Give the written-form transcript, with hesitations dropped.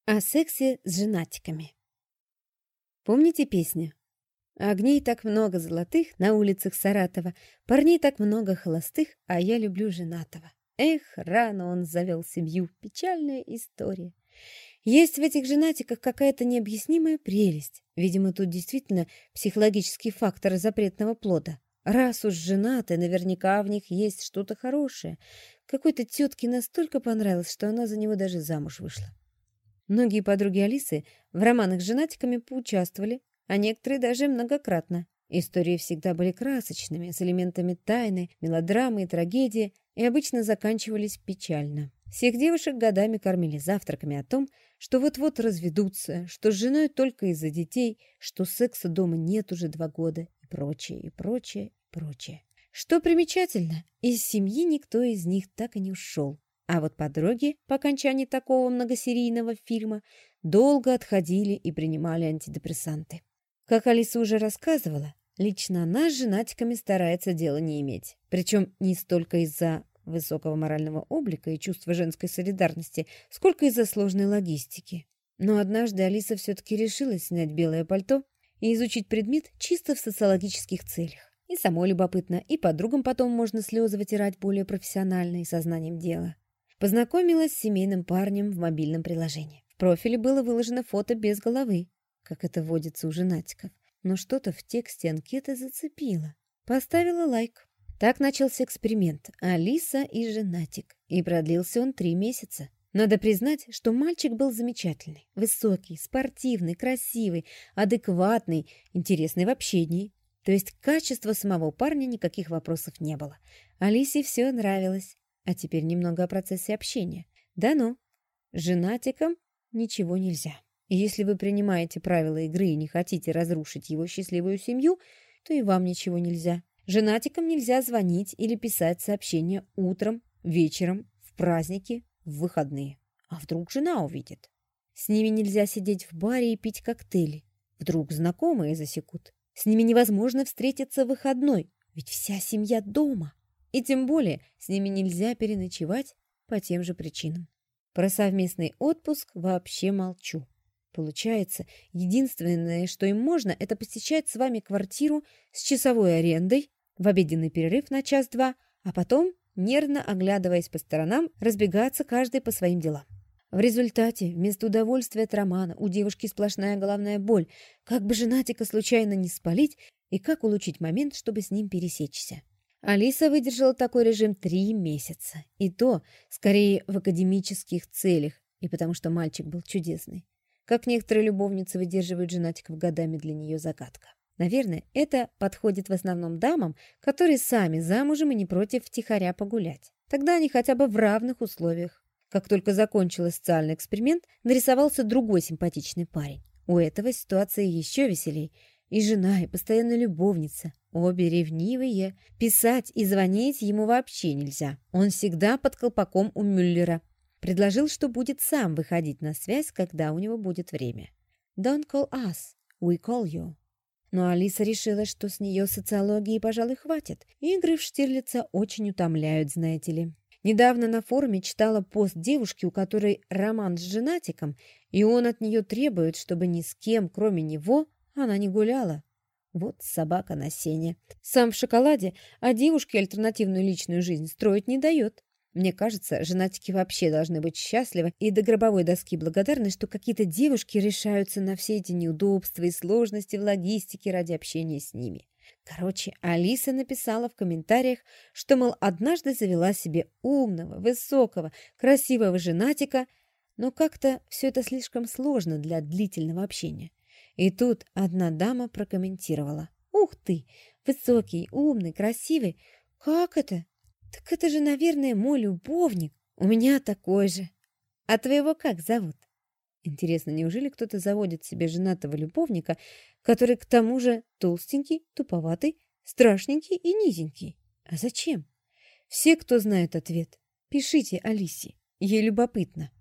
О сексе с женатиками. Помните песню? Огней так много золотых на улицах Саратова, парней так много холостых, а я люблю женатого. Эх, рано он завел семью, печальная история. Есть в этих женатиках какая-то необъяснимая прелесть. Видимо, тут действительно психологический фактор запретного плода. Раз уж женаты, наверняка в них есть что-то хорошее. Какой-то тетке настолько понравилось, что она за него даже замуж вышла. Многие подруги Алисы в романах с женатиками поучаствовали, а некоторые даже многократно. Истории всегда были красочными, с элементами тайны, мелодрамы и трагедии, и обычно заканчивались печально. Всех девушек годами кормили завтраками о том, что вот-вот разведутся, что с женой только из-за детей, что секса дома нет уже 2 года, и прочее, и прочее, и прочее. Что примечательно, из семьи никто из них так и не ушел. А вот подруги по окончании такого многосерийного фильма долго отходили и принимали антидепрессанты. Как Алиса уже рассказывала, лично она с женатиками старается дела не иметь. Причем не столько из-за высокого морального облика и чувства женской солидарности, сколько из-за сложной логистики. Но однажды Алиса все-таки решилась снять белое пальто и изучить предмет чисто в социологических целях. И самой любопытно, и подругам потом можно слезы вытирать более профессионально и сознанием дела. Познакомилась с семейным парнем в мобильном приложении. В профиле было выложено фото без головы, как это водится у женатиков. Но что-то в тексте анкеты зацепило. Поставила лайк. Так начался эксперимент «Алиса и женатик». И продлился он 3 месяца. Надо признать, что мальчик был замечательный. Высокий, спортивный, красивый, адекватный, интересный в общении. То есть качества самого парня никаких вопросов не было. Алисе все нравилось. А теперь немного о процессе общения. Да ну, женатикам ничего нельзя. И если вы принимаете правила игры и не хотите разрушить его счастливую семью, то и вам ничего нельзя. Женатикам нельзя звонить или писать сообщения утром, вечером, в праздники, в выходные. А вдруг жена увидит? С ними нельзя сидеть в баре и пить коктейли. Вдруг знакомые засекут. С ними невозможно встретиться в выходной, ведь вся семья дома. И тем более с ними нельзя переночевать по тем же причинам. Про совместный отпуск вообще молчу. Получается, единственное, что им можно, это посещать с вами квартиру с часовой арендой в обеденный перерыв на 1-2, а потом, нервно оглядываясь по сторонам, разбегаться каждый по своим делам. В результате, вместо удовольствия от романа, у девушки сплошная головная боль, как бы женатика случайно не спалить и как улучшить момент, чтобы с ним пересечься. Алиса выдержала такой режим 3 месяца. И то, скорее, в академических целях, и потому что мальчик был чудесный. Как некоторые любовницы выдерживают женатиков годами, для нее загадка. Наверное, это подходит в основном дамам, которые сами замужем и не против втихаря погулять. Тогда они хотя бы в равных условиях. Как только закончился социальный эксперимент, нарисовался другой симпатичный парень. У этого ситуация еще веселей. И жена, и постоянная любовница. Обе ревнивые. Писать и звонить ему вообще нельзя. Он всегда под колпаком у Мюллера. Предложил, что будет сам выходить на связь, когда у него будет время. «Don't call us, we call you». Но Алиса решила, что с нее социологии, пожалуй, хватит. Игры в Штирлица очень утомляют, знаете ли. Недавно на форуме читала пост девушки, у которой роман с женатиком, и он от нее требует, чтобы ни с кем, кроме него, она не гуляла. Вот собака на сене. Сам в шоколаде, а девушке альтернативную личную жизнь строить не дает. Мне кажется, женатики вообще должны быть счастливы и до гробовой доски благодарны, что какие-то девушки решаются на все эти неудобства и сложности в логистике ради общения с ними. Короче, Алиса написала в комментариях, что, мол, однажды завела себе умного, высокого, красивого женатика, но как-то все это слишком сложно для длительного общения. И тут одна дама прокомментировала: «Ух ты, высокий, умный, красивый. Как это? Так это же, наверное, мой любовник. У меня такой же. А твоего как зовут?» Интересно, неужели кто-то заводит себе женатого любовника, который к тому же толстенький, туповатый, страшненький и низенький? А зачем? Все, кто знает ответ, пишите Алисе. Ей любопытно.